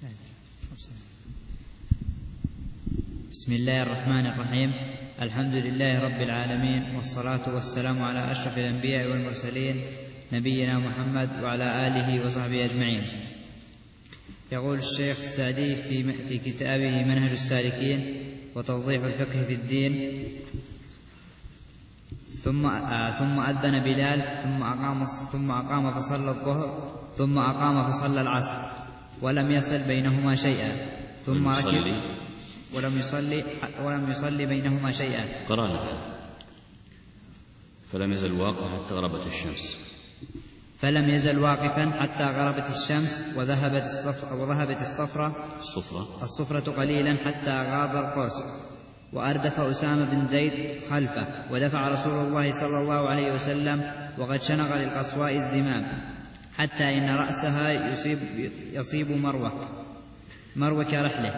بسم الله الرحمن الرحيم. الحمد لله رب العالمين، والصلاة والسلام على أشرف الأنبياء والمرسلين نبينا محمد وعلى آله وصحبه أجمعين. يقول الشيخ السعدي في كتابه منهج السالكين وتوضيح الفقه في الدين: ثم أذن بلال ثم أقام فصلى الظهر ثم أقام فصلى العصر ولم يصل بينهما شيئا، ثم ركب ولم يصلي بينهما شيئا. قرأنا فلم يزل واقفا حتى غربت الشمس. فلم يزل واقفا حتى غربت الشمس وذهبت الصفرة قليلا حتى غاب القرص. وأردف أسامة بن زيد خلفه، ودفع رسول الله صلى الله عليه وسلم وقد شنق للقصواء الزمام، حتى إن رأسها يصيب مورك رحله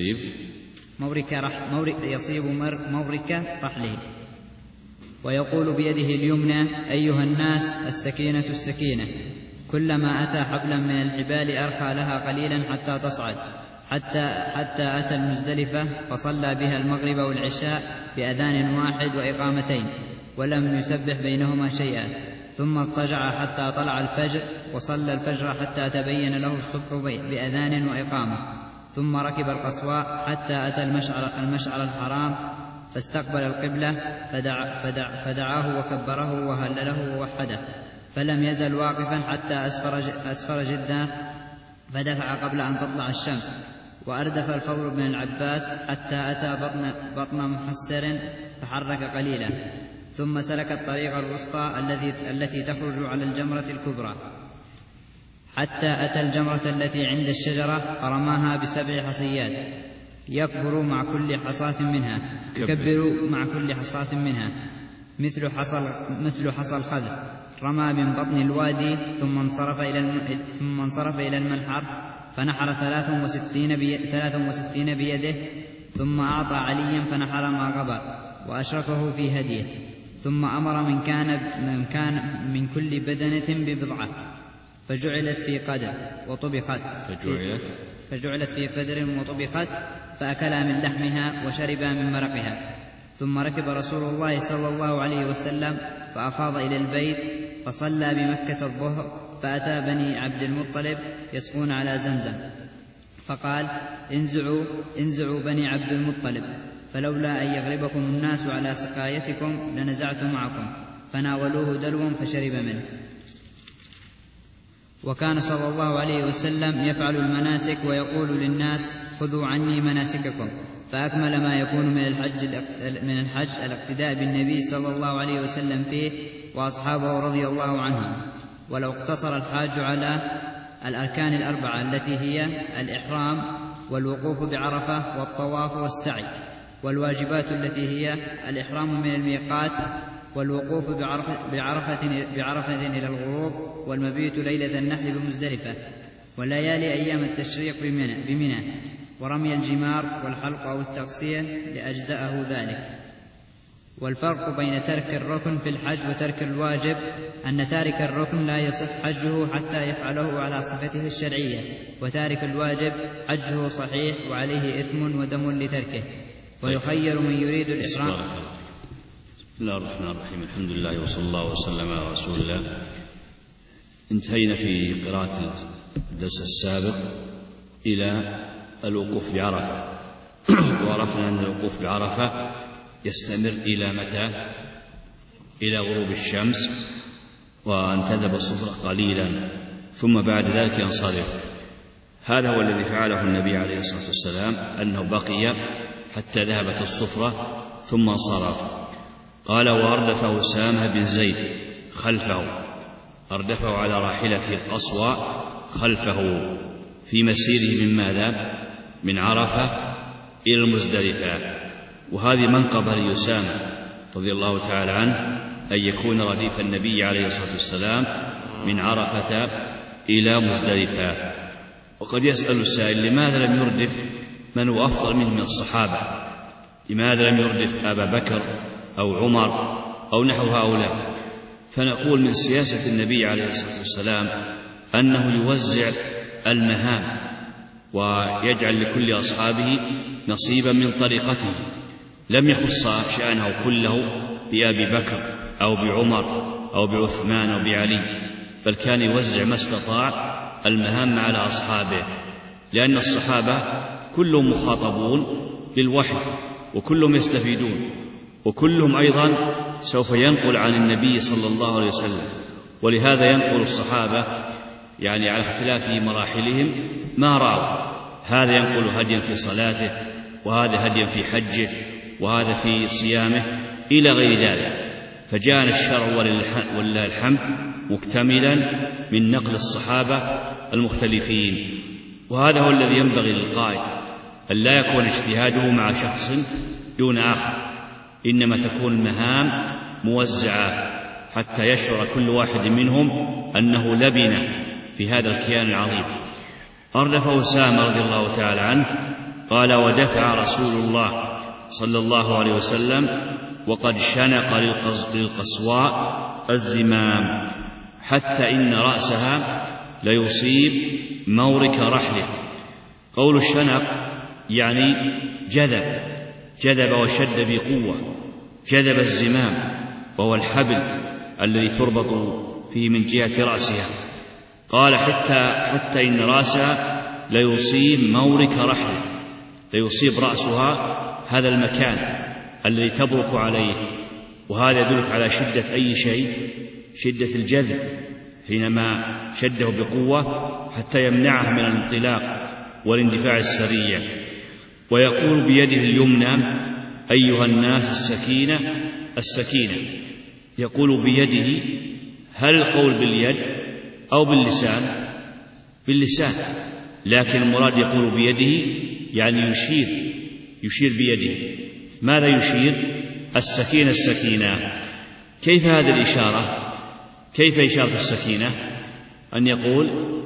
ويقول بيده اليمنى: أيها الناس، السكينة السكينة. كلما أتى حبلا من الحبال أرخى لها قليلا حتى تصعد، حتى أتى المزدلفة فصلى بها المغرب والعشاء بأذان واحد وإقامتين، ولم يسبح بينهما شيئا. ثم اضطجع حتى طلع الفجر، وصلى الفجر حتى تبين له الصبح بأذان وإقامة. ثم ركب القصواء حتى أتى المشعر الحرام، فاستقبل القبلة فدعاه وكبره وهلله ووحده. فلم يزل واقفا حتى أسفر جدا، فدفع قبل أن تطلع الشمس. وأردف الفضل بن العباس حتى أتى بطن محسر فحرك قليلا، ثم سلك الطريق الوسطى التي تخرج على الجمرة الكبرى، حتى أتى الجمرة التي عند الشجرة فرماها ب7 حصيات، يكبر مع كل حصاة منها مثل حصى الخذف. رمى من بطن الوادي، ثم انصرف إلى المنحر فنحر 63 بيده، ثم أعطى عليا فنحر ما غبر وأشركه في هديه. ثم أمر من كان من كل بدنة ببضعة، فجعلت في قدر وطبخت فأكلا من لحمها وشربا من مرقها. ثم ركب رسول الله صلى الله عليه وسلم فأفاض إلى البيت، فصلى بمكة الظهر، فأتى بني عبد المطلب يسقون على زمزم، فقال: انزعوا بني عبد المطلب، فلولا أن يغلبكم الناس على سقايتكم لنزعت معكم. فناولوه دلوا فشرب منه. وكان صلى الله عليه وسلم يفعل المناسك ويقول للناس: خذوا عني مناسككم. فأكمل ما يكون من الحج الاقتداء بالنبي صلى الله عليه وسلم فيه وأصحابه رضي الله عنهم. ولو اقتصر الحاج على الأركان 4 التي هي الإحرام والوقوف بعرفة والطواف والسعي، والواجبات التي هي الإحرام من الميقات والوقوف بعرفة إلى الغروب، والمبيت ليلة النحر بمزدلفة، وليالي أيام التشريق بمنى، ورمي الجمار والحلق أو التقصير لأجزأه ذلك. والفرق بين ترك الركن في الحج وترك الواجب أن تارك الركن لا يصح حجه حتى يفعله على صفته الشرعية، وتارك الواجب حجه صحيح وعليه إثم ودم لتركه. ويخير من يريد الإحرام. بسم الله الرحمن الرحيم. الحمد لله وصلى الله وسلم على رسول الله. انتهينا في قراءة الدرس السابق إلى الوقوف بعرفة، وعرفنا أن الوقوف بعرفة يستمر إلى متى؟ إلى غروب الشمس، وأن تذهب الصفرة قليلا، ثم بعد ذلك ينصرف. هذا هو الذي فعله النبي عليه الصلاة والسلام، أنه بقي حتى ذهبت الصفرة ثم انصرف. قال: وأردف أسامة بن زيد خلفه، أردفه على راحلته القصوى خلفه في مسيره من ماذا؟ من عرفة إلى المزدلفة. وهذه منقبة لأسامة رضي الله تعالى عنه، أن يكون رديف النبي عليه الصلاة والسلام من عرفة إلى مزدلفة. وقد يسأل السائل: لماذا لم يردف من هو أفضل منه من الصحابة؟ لماذا لم يردف أبا بكر أو عمر أو نحو هؤلاء؟ فنقول: من سياسة النبي عليه الصلاة والسلام أنه يوزع المهام ويجعل لكل أصحابه نصيبا من طريقته، لم يخص شأنه كله بأبي بكر أو بعمر أو بعثمان أو بعلي، بل كان يوزع ما استطاع المهام على أصحابه، لأن الصحابة كلهم مخاطبون بالوحي وكلهم يستفيدون، وكلهم أيضا سوف ينقل عن النبي صلى الله عليه وسلم، ولهذا ينقل الصحابة يعني على اختلاف مراحلهم ما رأوا، هذا ينقل هديا في صلاته، وهذا هديا في حجه، وهذا في صيامه إلى غير ذلك، فجاءنا الشرع ولله الحمد مكتملا من نقل الصحابة المختلفين. وهذا هو الذي ينبغي للقائد، أن لا يكون اجتهاده مع شخص دون آخر، إنما تكون المهام موزعة حتى يشعر كل واحد منهم أنه لبنة في هذا الكيان العظيم. أردف أسامة رضي الله تعالى عنه قال: ودفع رسول الله صلى الله عليه وسلم وقد شنق للقصواء الزمام حتى إن رأسها ليصيب مورك رحله. قول الشنق يعني جذب وشد بقوة، جذب الزمام وهو الحبل الذي تربط فيه من جهة رأسها. قال حتى إن رأسها ليصيب مورك رحله، ليصيب رأسها هذا المكان الذي تبرك عليه، وهذا يدلك على شدة أي شيء، شدة الجذب حينما شده بقوة حتى يمنعه من الانطلاق والاندفاع السريع. ويقول بيده اليمنى: أيها الناس السكينة السكينة. يقول بيده، هل القول باليد أو باللسان؟ باللسان، لكن المراد يقول بيده يعني يشير بيده. ماذا يشير؟ السكينة السكينة. كيف هذه الإشارة؟ كيف إشارة السكينة؟ أن يقول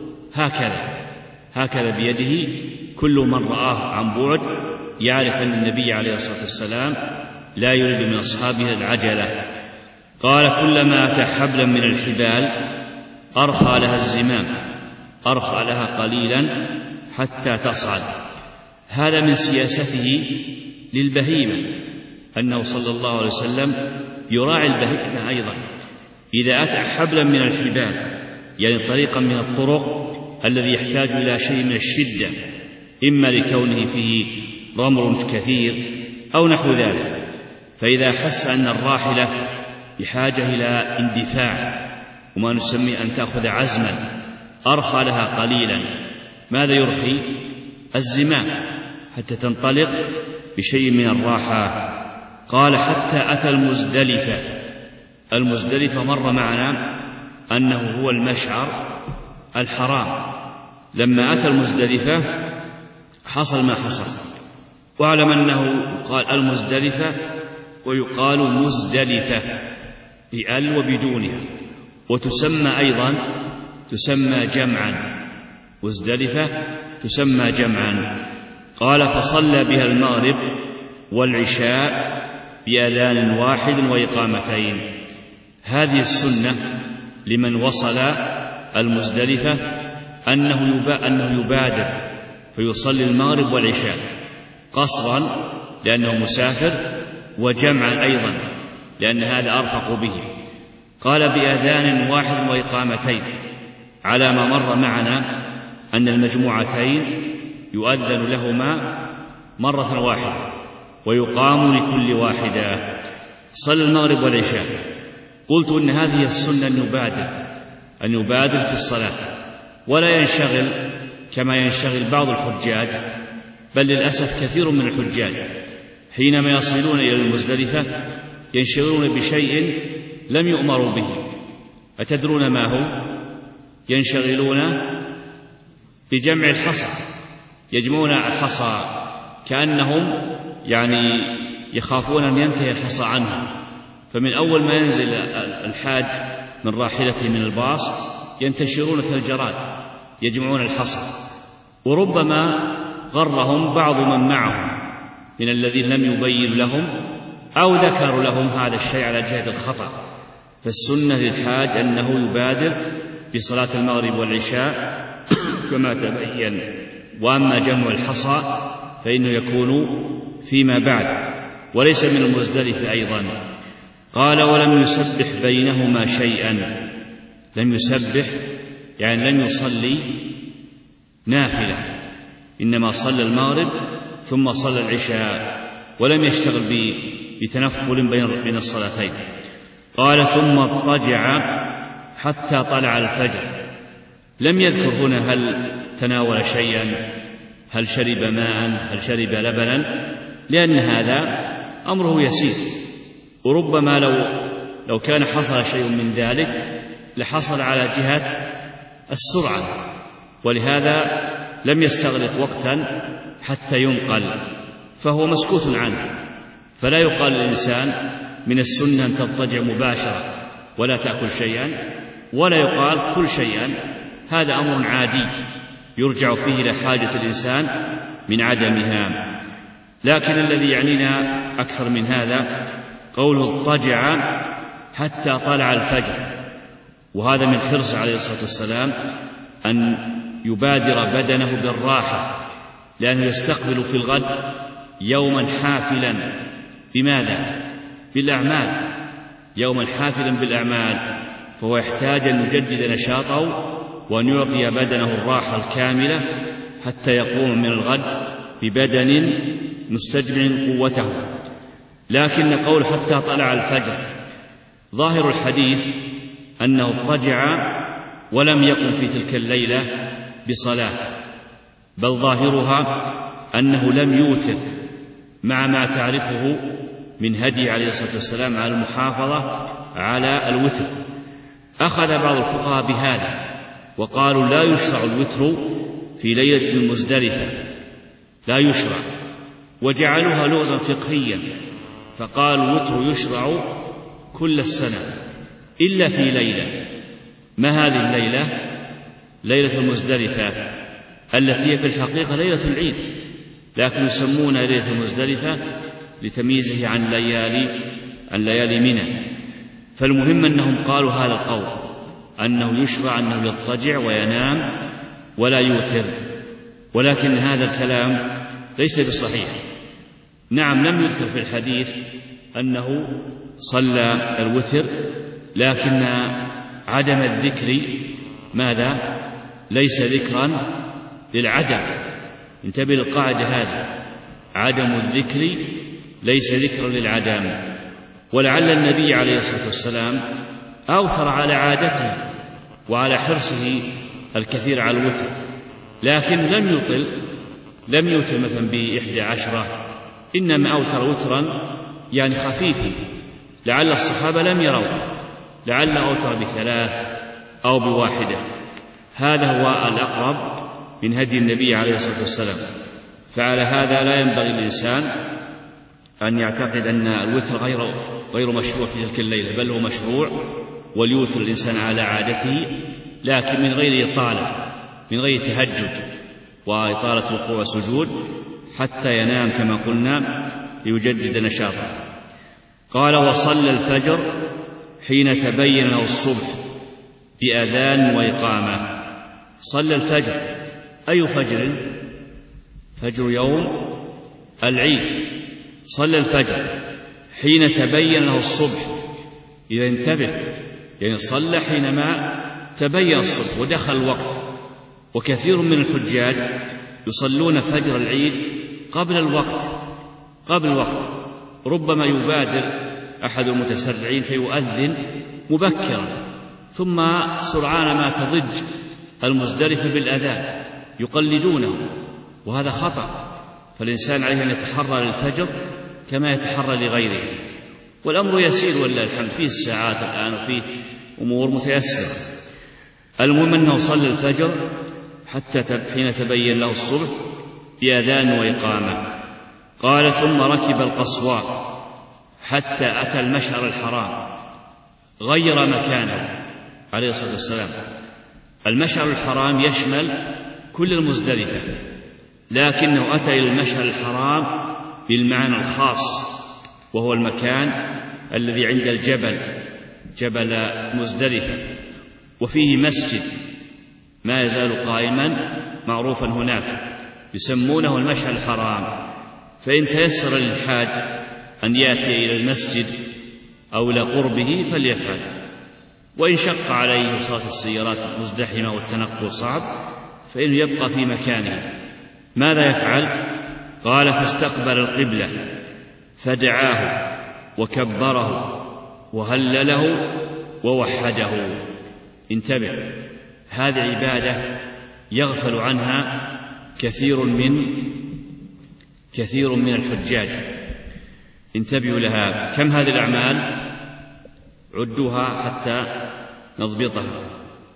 هكذا بيده. كل من رآه عن بعد يعرف أن النبي عليه الصلاة والسلام لا يريد من أصحابه العجلة. قال: كلما أتى حبلا من الحبال أرخى لها الزمام، أرخى لها قليلا حتى تصعد. هذا من سياسته للبهيمة، أنه صلى الله عليه وسلم يراعي البهيمة أيضا. إذا أتى حبلا من الحبال يعني طريقا من الطرق الذي يحتاج إلى شيء من الشدة، إما لكونه فيه رمل كثير أو نحو ذلك، فإذا حس أن الراحلة بحاجة إلى اندفاع وما نسميه أن تأخذ عزما، أرخى لها قليلا. ماذا يرخي؟ الزمام حتى تنطلق بشيء من الراحة. قال: حتى أتى المزدلفة مر معنا أنه هو المشعر الحرام. لما أتى المزدلفة حصل ما حصل. واعلم أنه قال المزدلفة ويقال مزدلفة بأل وبدونها، وتسمى أيضا جمعا، مزدلفة تسمى جمعا. قال: فصلى بها المغرب والعشاء بأذان واحد وإقامتين. هذه السنة لمن وصل المزدلفة أنه يبادر فيصلي المغرب والعشاء قصرا لأنه مسافر، وجمعا أيضا لأن هذا أرفق به. قال: بأذان واحد وإقامتين، على ما مر معنا أن المجموعتين يؤذن لهما مرة واحدة ويقام لكل واحدة. صلى المغرب والعشاء. قلت إن هذه السنة أن يبادر في الصلاة ولا ينشغل كما ينشغل بعض الحجاج، بل للأسف كثير من الحجاج حينما يصلون إلى المزدلفة ينشغلون بشيء لم يؤمروا به. أتدرون ما هو؟ ينشغلون بجمع الحصى، يجمعون الحصى كأنهم يخافون أن ينتهي الحصى عنهم، فمن أول ما ينزل الحاج من راحلته من الباص ينتشرون كالجراد يجمعون الحصى. وربما غرهم بعض من معهم من الذين لم يبين لهم أو ذكروا لهم هذا الشيء على جهة الخطأ. فالسنة للحاج أنه يبادر بصلاة المغرب والعشاء كما تبين وأما جمع الحصى فإنه يكون فيما بعد وليس من المزدلفة أيضا. قال ولم يسبح بينهما شيئا. لم يسبح يعني لم يصلي نافلة، إنما صلى المغرب ثم صلى العشاء ولم يشتغل بتنفل بين الصلاتين. قال ثم اضطجع حتى طلع الفجر. لم يذكر هنا هل تناول شيئا، هل شرب ماء، هل شرب لبنا، لأن هذا أمره يسير، وربما لو كان حصل شيء من ذلك لحصل على جهة السرعة، ولهذا لم يستغرق وقتا حتى ينقل، فهو مسكوت عنه. فلا يقال للإنسان من السنة أن تضطجع مباشرة ولا تأكل شيئا، ولا يقال كل شيئا، هذا أمر عادي يرجع فيه إلى حاجة الإنسان من عدمها. لكن الذي يعنينا أكثر من هذا قوله اضطجع حتى طلع الفجر، وهذا من حرص عليه الصلاة والسلام أن يبادر بدنه بالراحة، لأنه يستقبل في الغد يوما حافلا بماذا؟ بالأعمال، يوما حافلا بالأعمال، فهو يحتاج أن يجدد نشاطه وأن يعطي بدنه الراحة الكاملة حتى يقوم من الغد ببدن مستجمع قوته. لكن قول حتى طلع الفجر ظاهر الحديث أنه اضطجع ولم يقم في تلك الليلة بصلاة، بل ظاهرها أنه لم يوتر، مع ما تعرفه من هدي عليه الصلاة والسلام على المحافظة على الوتر. أخذ بعض الفقهاء بهذا وقالوا لا يشرع الوتر في ليلة المزدلفة، لا يشرع، وجعلوها لغزا فقهيا، فقالوا الوتر يشرع كل السنة إلا في ليلة. ما هذه الليلة؟ ليلة المزدلفة، التي هي في الحقيقة ليلة العيد، لكن يسمونها ليلة المزدلفة لتمييزه عن ليالي منى. فالمهم أنهم قالوا هذا القول، أنه يشرع أنه يضطجع وينام ولا يوتر، ولكن هذا الكلام ليس بصحيح. نعم لم يذكر في الحديث أنه صلى الوتر، لكن عدم الذكر ماذا؟ ليس ذكرا للعدم. انتبه للقاعدة هذه، عدم الذكر ليس ذكرا للعدم. ولعل النبي عليه الصلاة والسلام أوثر على عادته وعلى حرصه الكثير على الوتر، لكن لم يوتر مثلا ب11، إنما أوتر وترا يعني خفيفا، لعل الصحابة لم يروا، لعل أوتر ب3 أو ب1. هذا هو الأقرب من هدي النبي عليه الصلاة والسلام. فعلى هذا لا ينبغي للإنسان أن يعتقد أن الوتر غير مشروع في تلك الليلة، بل هو مشروع، وليوتر الإنسان على عادته، لكن من غير إطالة، من غير تهجد وإطالة ركوع وسجود، حتى ينام كما قلنا ليجدد نشاطه. قال وصلى الفجر حين تبين له الصبح بأذان وإقامة. صلى الفجر، أي فجر؟ فجر يوم العيد. صلى الفجر حين تبين له الصبح، إذا انتبه، يعني صلى حينما تبين الصبح ودخل الوقت. وكثير من الحجاج يصلون فجر العيد قبل الوقت، ربما يبادر أحد المتسرعين فيؤذن مبكرا، ثم سرعان ما تضج المزدلفة بالأذان يقلدونه، وهذا خطأ. فالإنسان عليه أن يتحرى للفجر كما يتحرى لغيره، والأمر يسير ولله الحمد، فيه الساعات الآن وفيه أمور متيسرة. المهم أنه صلى الفجر حتى حين تبين له الصبح بأذان وإقامة. قال ثم ركب القصواء حتى أتى المشعر الحرام، غير مكانه عليه الصلاة والسلام. المشعر الحرام يشمل كل المزدلفة، لكنه أتى إلى المشعر الحرام بالمعنى الخاص، وهو المكان الذي عند جبل مزدلفة، وفيه مسجد ما يزال قائما معروفا هناك، يسمونه المشعر الحرام، فإن تيسر للحاج أن يأتي إلى المسجد أو إلى قربه فليفعل، وإن شق عليه وصارت السيارات مزدحمة والتنقل صعب فإنه يبقى في مكانه. ماذا يفعل؟ قال: فاستقبل القبلة فدعاه وكبره وهلله ووحده. انتبه، هذه عبادة يغفل عنها كثير من الحجاج. انتبهوا لها. كم هذه الأعمال؟ عدوها حتى نضبطها.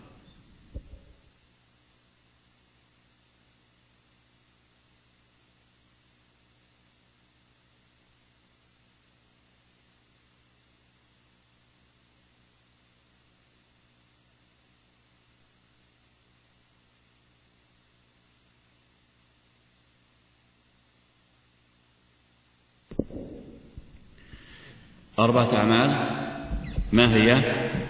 4 أعمال. ما هي؟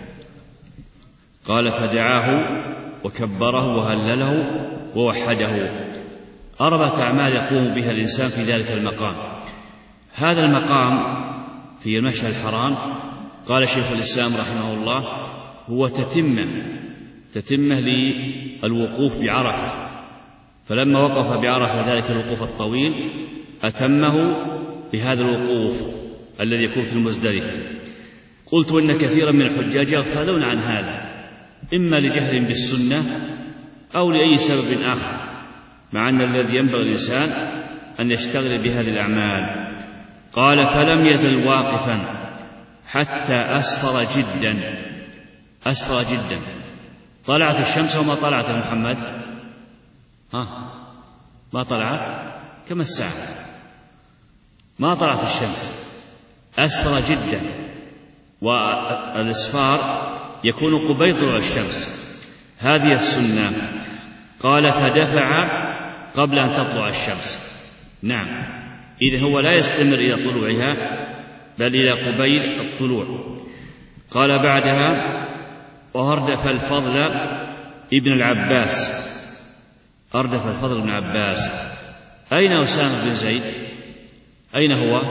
قال: فدعاه وكبره وهلله ووحده. 4 أعمال يقوم بها الإنسان في ذلك المقام. هذا المقام في المشعر الحرام، قال شيخ الإسلام رحمه الله، هو تتمة للوقوف بعرفة، فلما وقف بعرفة ذلك الوقوف الطويل أتمه بهذا الوقوف الذي يكون في المزدلفة. قلت إن كثيرا من الحجاج يغفلون عن هذا، إما لجهل بالسنة أو لأي سبب آخر، مع أن الذي ينبغي الإنسان أن يشتغل بهذه الأعمال. قال: فلم يزل واقفا حتى أسفر جدا. طلعت الشمس وما طلعت يا محمد؟ ما طلعت؟ كم الساعة؟ ما طلعت الشمس، أسفر جدا، والإسفار يكون قبيل طلوع الشمس، هذه السنة. قال: فدفع قبل أن تطلع الشمس. نعم، إذن هو لا يستمر إلى طلوعها بل إلى قبيل الطلوع. قال بعدها: وأردف الفضل ابن العباس. أردف الفضل بن عباس. أين أسامة بن زيد؟ أين هو؟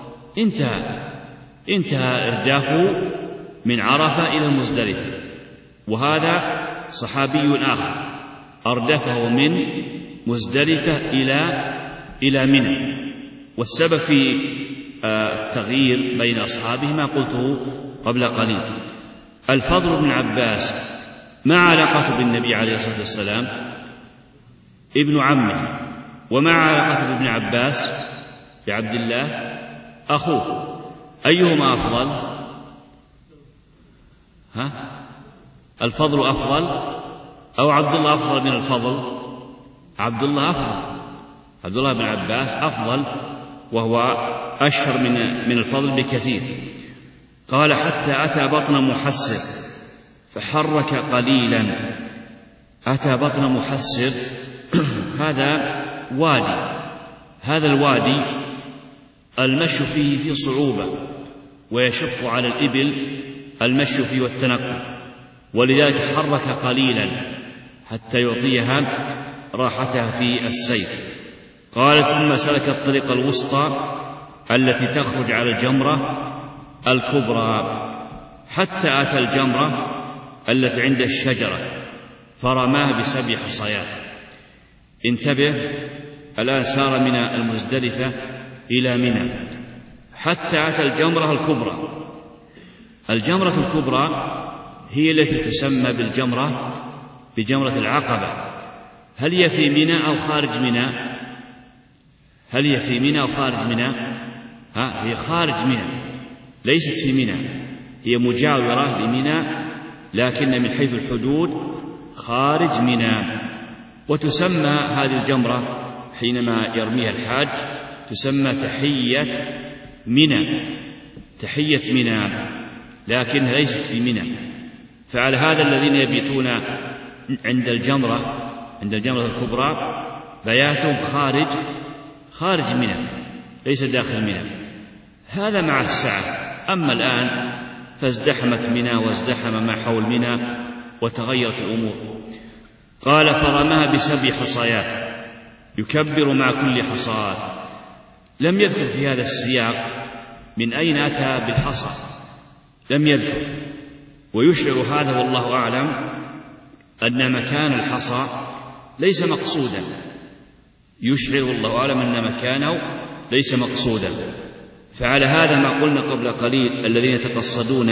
انتهى إردافه من عرفة إلى المزدلفة، وهذا صحابي آخر أردفه من مزدلفة إلى منى. والسبب في التغيير بين أصحابه ما قلته قبل قليل. الفضل بن عباس ما علاقته بالنبي عليه الصلاة والسلام؟ ابن عمه. وما علاقته بابن عباس بعبد الله؟ أخوه. أيهما أفضل؟ الفضل أفضل أو عبد الله أفضل من الفضل؟ عبد الله أفضل. عبد الله بن عباس أفضل، وهو أشهر من الفضل بكثير. قال: حتى أتى بطن محسر فحرك قليلا. أتى بطن محسر هذا وادي، هذا الوادي المشي فيه صعوبة، ويشق على الإبل المشي فيه والتنقل، ولذلك حرك قليلا حتى يعطيها راحتها في السير. قال: ثم سلك الطريق الوسطى التي تخرج على الجمرة الكبرى حتى أتى الجمرة التي عند الشجرة فرماها ب7 حصيات. انتبه، الآن سار من المزدلفة إلى منى حتى أتى الجمرة الكبرى. الجمرة الكبرى هي التي تسمى بجمرة العقبة. هل هي في منى أو خارج منى؟ هل هي في منى أو خارج منى؟ هي خارج منى، ليست في منى، هي مجاورة لمنى، لكن من حيث الحدود خارج منى. وتسمى هذه الجمرة حينما يرميها الحاج تسمى تحية منى، لكنها ليست في منى. فعلى هذا الذين يبيتون عند الجمرة الكبرى بياتهم خارج منى، ليس داخل منى. هذا مع السعة. أما الآن فازدحمت منى وازدحم ما حول منى وتغيرت الأمور. قال: فرماها ب7 حصيات. يكبر مع كل حصاة. لم يذكر في هذا السياق من أين أتى بالحصى، لم يذكر، ويشعر هذا والله أعلم أن مكان الحصى ليس مقصودا، يشعر والله أعلم أن مكانه ليس مقصودا. فعلى هذا ما قلنا قبل قليل الذين يتقصدون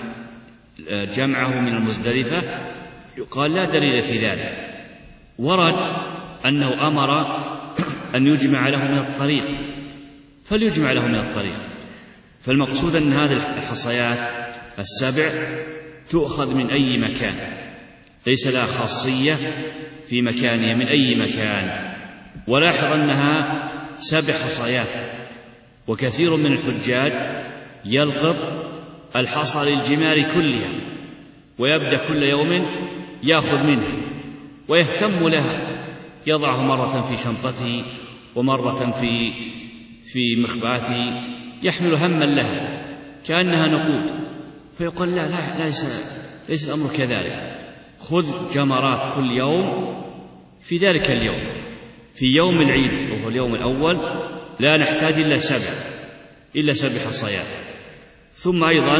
جمعه من المزدلفة يقال لا دليل في ذلك. ورد أنه أمر أن يجمع له من الطريق فليجمع له من الطريق. فالمقصود أن هذه الحصيات السبع تؤخذ من أي مكان، ليس لها خاصية في مكانها، من أي مكان. ولاحظ أنها 7 حصيات، وكثير من الحجاج يلقط الحصى للجمار كلها ويبدأ كل يوم يأخذ منها ويهتم لها، يضعها مرة في شنطته ومرة في مخباته، يحمل هما لها كأنها نقود. فيقول لا ليس الأمر كذلك، خذ جمرات كل يوم في ذلك اليوم، في يوم العيد وهو اليوم الأول لا نحتاج إلا 7 حصيات. ثم أيضا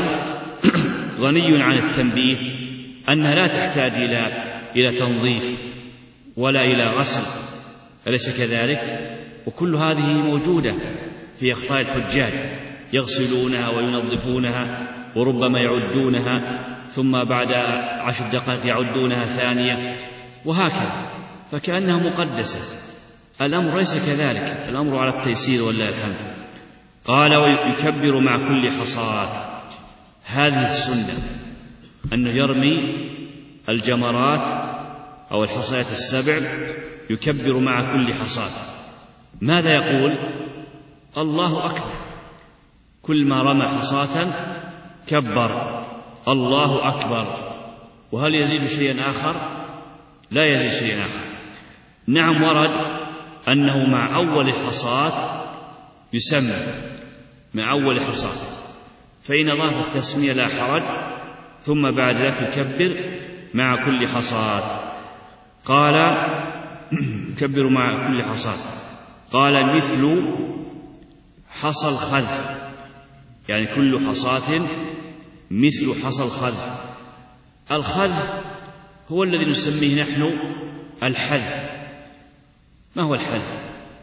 غني عن التنبيه أنها لا تحتاج إلى تنظيف ولا إلى غسل، أليس كذلك؟ وكل هذه موجودة في أخطاء الحجاج، يغسلونها وينظفونها وربما يعدونها ثم بعد 10 دقائق يعدونها ثانية وهكذا، فكأنها مقدسة. الأمر ليس كذلك، الأمر على التيسير والله الحمد. قال ويكبر مع كل حصاة. هذه السنة أنه يرمي الجمرات أو الحصيات 7 يكبر مع كل حصاة. ماذا يقول؟ الله أكبر، كل ما رمى حصاة كبر الله أكبر. وهل يزيد شيئا آخر؟ لا يزيد شيئا آخر. نعم ورد أنه مع أول حصاة يسمى، مع أول حصاة، فإن أضاف التسمية لا حرج، ثم بعد ذلك يكبر مع كل حصاة. قال يكبر مع كل حصاة. قال مثل حصى الخذف، يعني كل حصاة مثل حصى الخذف. الخذف هو الذي نسميه نحن الحذف. ما هو الحذف؟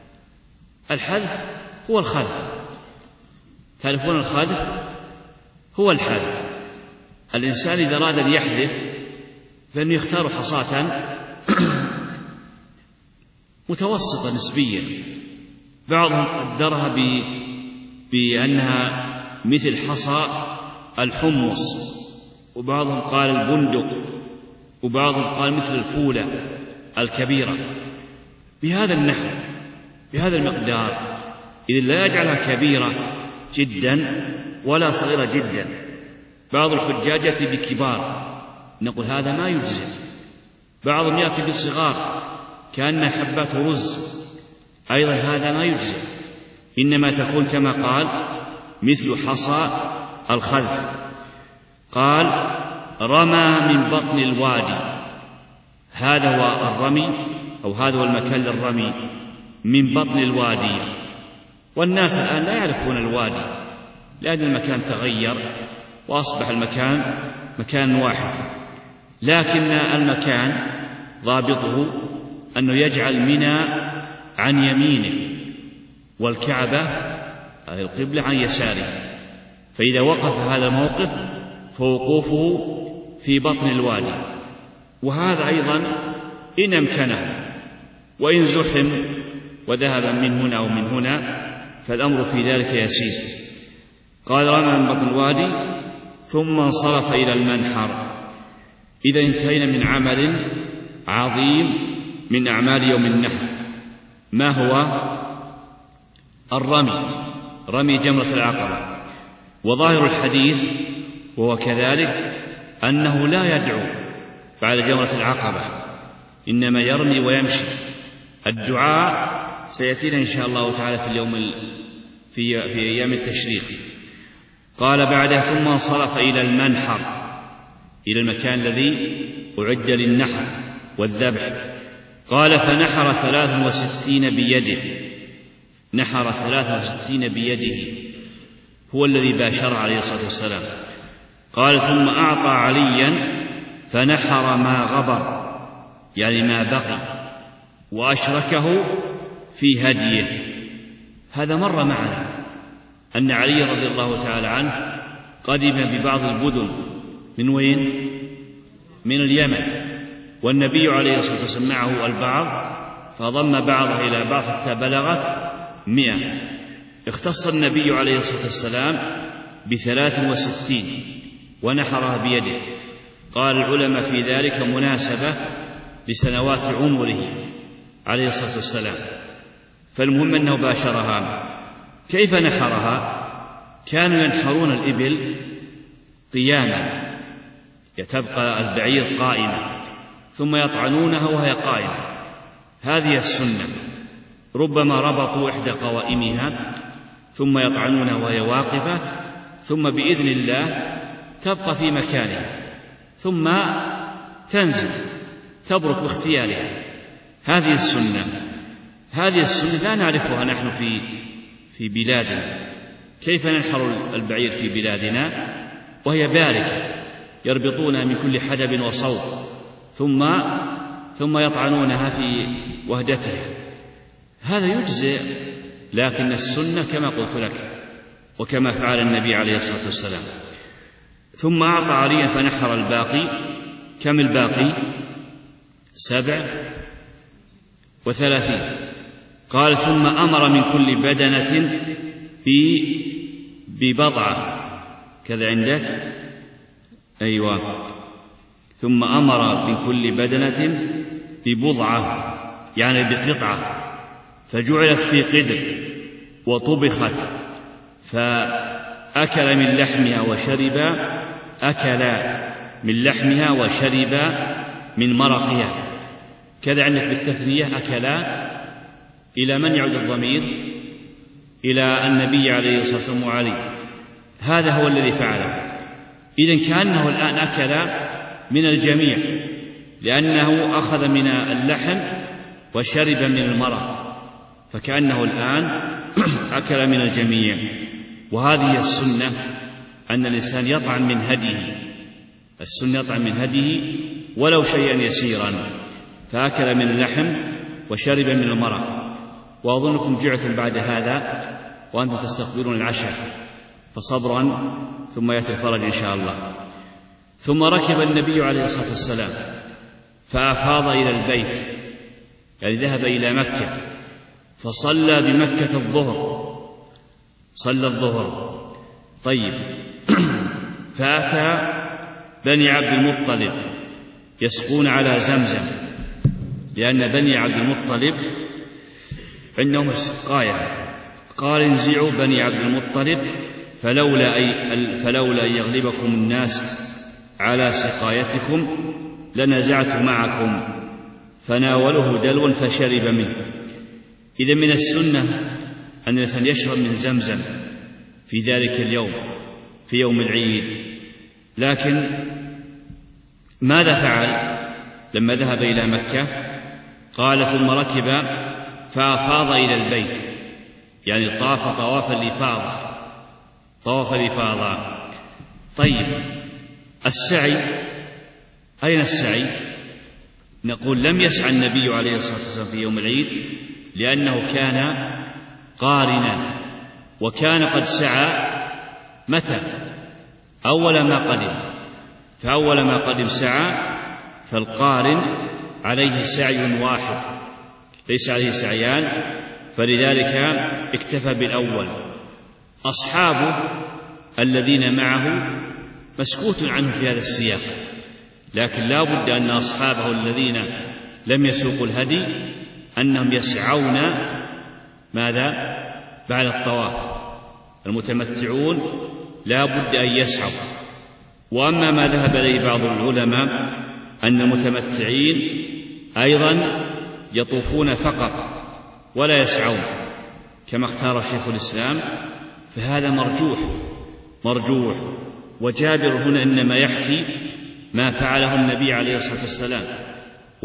الحذف هو الخذف، تعرفون الخذف هو الحذف. الإنسان إذا أراد أن يحذف فإنه يختار حصاة متوسطة نسبيا، بعضهم قدرها بأنها مثل حصى الحمص، وبعضهم قال البندق، وبعضهم قال مثل الفولة الكبيرة، بهذا النحو بهذا المقدار، إذ لا يجعلها كبيرة جدا ولا صغيرة جدا. بعض الحجاج يأتي بكبار نقول هذا ما يجزئ، بعضهم يأتي بصغار كأنها حبات رز، أيضا هذا ما يجزئ، إنما تكون كما قال مثل حصى الخذف. قال رمى من بطن الوادي، هذا هو الرمي أو هذا هو المكان للرمي، من بطن الوادي. والناس الآن لا يعرفون الوادي لأن المكان تغير وأصبح المكان مكان واحد، لكن المكان ضابطه أنه يجعل منى عن يمينه والكعبة القبلة عن يساره، فإذا وقف هذا الموقف فوقوفه في بطن الوادي. وهذا أيضا إن أمكنه، وإن زحم وذهب من هنا أو من هنا فالأمر في ذلك يسير. قال رمى من بطن الوادي ثم انصرف إلى المنحر. إذا انتهينا من عمل عظيم من أعمال يوم النحر. ما هو؟ الرمي، رمي جمرة العقبة. وظاهر الحديث وهو كذلك أنه لا يدعو بعد جمرة العقبة، إنما يرمي ويمشي. الدعاء سيأتينا إن شاء الله تعالى في أيام التشريق. قال بعدها ثم انصرف إلى المنحر، إلى المكان الذي أعد للنحر والذبح. قال فنحر 63 بيده، نحر 63 بيده، هو الذي باشر عليه الصلاة والسلام. قال ثم أعطى عليا فنحر ما غبر، يعني ما بقي، وأشركه في هديه. هذا مر معنا أن علي رضي الله تعالى عنه قدم ببعض البدن من وين؟ من اليمن، والنبي عليه الصلاة والسلام معه البعض، فضم بعضه إلى بعض حتى بلغت 100. اختص النبي عليه الصلاة والسلام ب63 ونحرها بيده. قال العلماء في ذلك مناسبة لسنوات عمره عليه الصلاة والسلام، فالمهم أنه باشرها. كيف نحرها؟ كانوا ينحرون الإبل قياما، تبقى البعير قائمة ثم يطعنونها وهي قائمة، هذه السنة. ربما ربطوا إحدى قوائمها ثم يطعنونها وهي واقفة، ثم بإذن الله تبقى في مكانها، ثم تنزل تبرك باختيارها. هذه السنة، هذه السنة لا نعرفها نحن في بلادنا. كيف ننحر البعير في بلادنا وهي باركة، يربطونها من كل حدب وصوب ثم يطعنونها في وهدتها، هذا يجزئ. لكن السنة كما قلت لك وكما فعل النبي عليه الصلاة والسلام. ثم أعطى عليا فنحر الباقي. كم الباقي؟ 37. قال ثم أمر من كل بدنة ببضعة، كذا عندك؟ أيوة. ثم أمر من كل بدنة ببضعة، يعني بقطعة، فجعلت في قدر وطبخت، فأكل من لحمها وشرب، أكل من لحمها وشرب من مرقها. كذا عندك بالتثنية أكلا. إلى من يعود الضمير؟ إلى النبي عليه الصلاة والسلام وعلي. هذا هو الذي فعله. إذن كأنه الآن أكل من الجميع، لأنه أخذ من اللحم وشرب من المرق، فكأنه الآن أكل من الجميع. وهذه السنة أن الإنسان يطعم من هديه، السنة يطعم من هديه ولو شيئا يسيرا، فأكل من اللحم وشرب من المرق. وأظنكم جعتم بعد هذا وأنتم تستقبلون العشاء، فصبرا ثم يأتي الفرج إن شاء الله. ثم ركب النبي عليه الصلاة والسلام فأفاض إلى البيت، يعني ذهب إلى مكة، فصلى بمكة الظهر، صلى الظهر. طيب. فأتى بني عبد المطلب يسقون على زمزم، لأن بني عبد المطلب عندهم السقاية. قال انزعوا بني عبد المطلب فلولا أن يغلبكم الناس على سقايتكم لنزعت معكم، فناوله دلوا فشرب منه. إذا من السنة أن الإنسان يشرب من زمزم في ذلك اليوم، في يوم العيد. لكن ماذا فعل لما ذهب إلى مكة؟ قال ثم ركب فأفاض إلى البيت، يعني طاف طواف الإفاضة، طواف الإفاضة. طيب، السعي، أين السعي؟ نقول لم يسعى النبي عليه الصلاة والسلام في يوم العيد، لأنه كان قارنا، وكان قد سعى متى؟ أول ما قدم. فأول ما قدم سعى، فالقارن عليه سعي واحد ليس عليه سعيان، فلذلك اكتفى بالأول. أصحابه الذين معه مسكوت عنه في هذا السياق، لكن لا بد أن أصحابه الذين لم يسوقوا الهدي أنهم يسعون ماذا؟ بعد الطواف. المتمتعون لا بد أن يسعوا. وأما ما ذهب إليه بعض العلماء أن المتمتعين أيضا يطوفون فقط ولا يسعون كما اختار شيخ الإسلام، فهذا مرجوح. وجابر هنا إنما يحكي ما فعله النبي عليه الصلاة والسلام،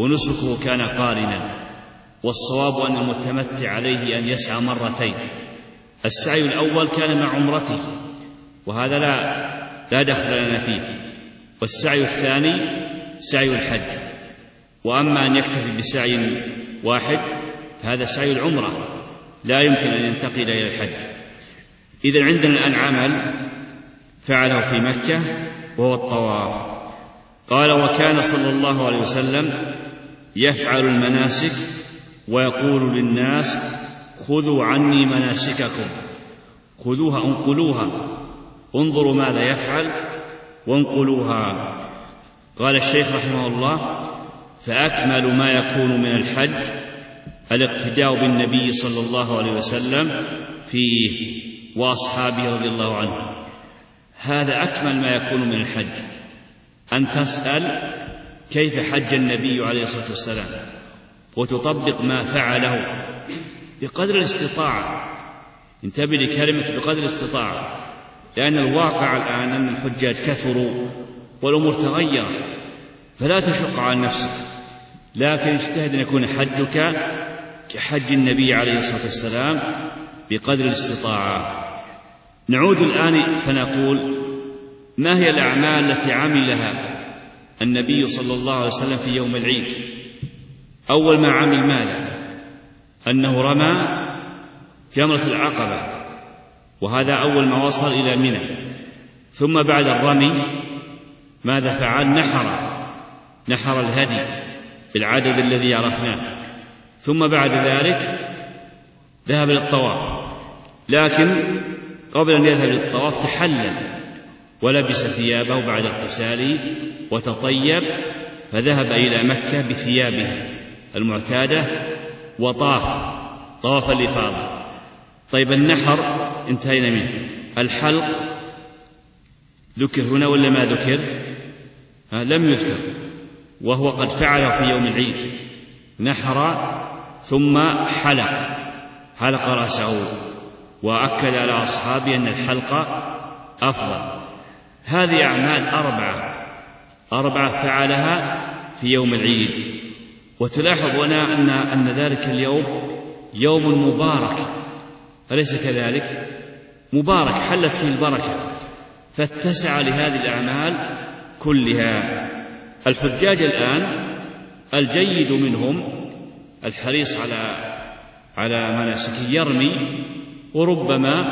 ونسكه كان قارنا، والصواب أن المتمتع عليه أن يسعى مرتين. السعي الأول كان مع عمرته وهذا لا دخل لنا فيه، والسعي الثاني سعي الحج. وأما أن يكتفي بسعي واحد فهذا سعي العمرة، لا يمكن أن ينتقل إلى الحج. إذن عندنا الآن عمل فعله في مكة وهو الطواف. قال: وكان صلى الله عليه وسلم يفعل المناسك ويقول للناس: خذوا عني مناسككم، خذوها انقلوها، انظروا ماذا يفعل وانقلوها. قال الشيخ رحمه الله: فأكمل ما يكون من الحج الاقتداء بالنبي صلى الله عليه وسلم فيه وأصحابه رضي الله عنهم. هذا أكمل ما يكون من الحج، أن تسأل كيف حج النبي عليه الصلاة والسلام وتطبق ما فعله بقدر الاستطاعة. انتبه لكلمة بقدر الاستطاعة، لأن الواقع الآن أن الحجاج كثروا والأمور تغيرت، فلا تشق على نفسك، لكن اجتهد أن يكون حجك كحج النبي عليه الصلاة والسلام بقدر الاستطاعة. نعود الآن فنقول: ما هي الأعمال التي عملها النبي صلى الله عليه وسلم في يوم العيد؟ أول ما عمل ماذا؟ أنه رمى جمرة العقبة، وهذا أول ما وصل إلى منى. ثم بعد الرمي ماذا فعل؟ نحر الهدي بالعدد الذي عرفناه. ثم بعد ذلك ذهب للطواف، لكن قبل أن يذهب للطواف تحلل ولبس ثيابه بعد اغتساله وتطيب، فذهب إلى مكة بثيابه المعتادة وطاف طواف الإفاضة. طيب، النحر انتهينا منه. الحلق ذكر هنا ولا ما ذكر؟ لم يذكر، وهو قد فعله في يوم العيد، نحر ثم حلق رأسه، وأكد على أصحابه أن الحلق أفضل. هذه أعمال أربعة فعلها في يوم العيد. وتلاحظ هنا أن ذلك اليوم يوم مبارك، أليس كذلك؟ مبارك، حلت فيه البركة، فاتسع لهذه الأعمال كلها. الحجاج الآن الجيد منهم الحريص على مناسكه يرمي وربما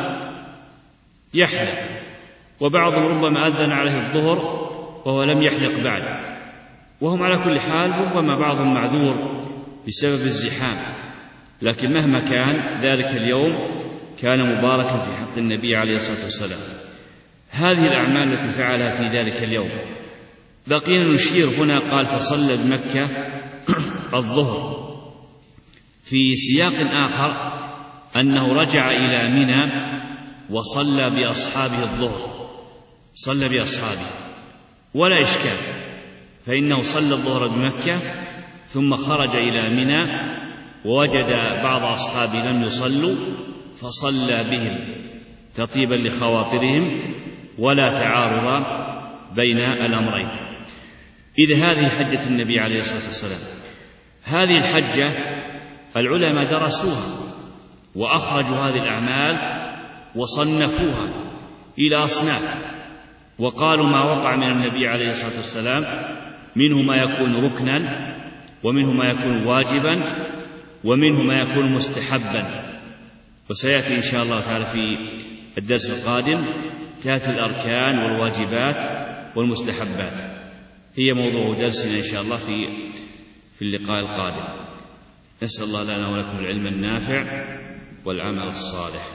يحلق، وبعضهم ربما أذن عليه الظهر وهو لم يحلق بعد، وهم على كل حال ربما بعضهم معذور بسبب الزحام، لكن مهما كان ذلك اليوم كان مباركا في حق النبي عليه الصلاة والسلام. هذه الأعمال التي فعلها في ذلك اليوم. بقينا نشير هنا، قال: فصلى بمكة الظهر. في سياق آخر أنه رجع إلى منى وصلى بأصحابه الظهر، صلى بأصحابه ولا إشكال، فإنه صلى الظهر بمكة ثم خرج إلى منى ووجد بعض أصحابه لم يصلوا فصلى بهم تطيبا لخواطرهم، ولا تعارض بين الأمرين. إذا هذه حجة النبي عليه الصلاة والسلام. هذه الحجة العلماء درسوها وأخرجوا هذه الأعمال وصنفوها إلى أصناف، وقالوا ما وقع من النبي عليه الصلاة والسلام منه ما يكون ركنا، ومنه ما يكون واجبا، ومنه ما يكون مستحبا. وسيأتي إن شاء الله تعالى في الدرس القادم تأتي الأركان والواجبات والمستحبات، هي موضوع درسنا إن شاء الله في اللقاء القادم. نسأل الله لنا ولكم العلم النافع والعمل الصالح.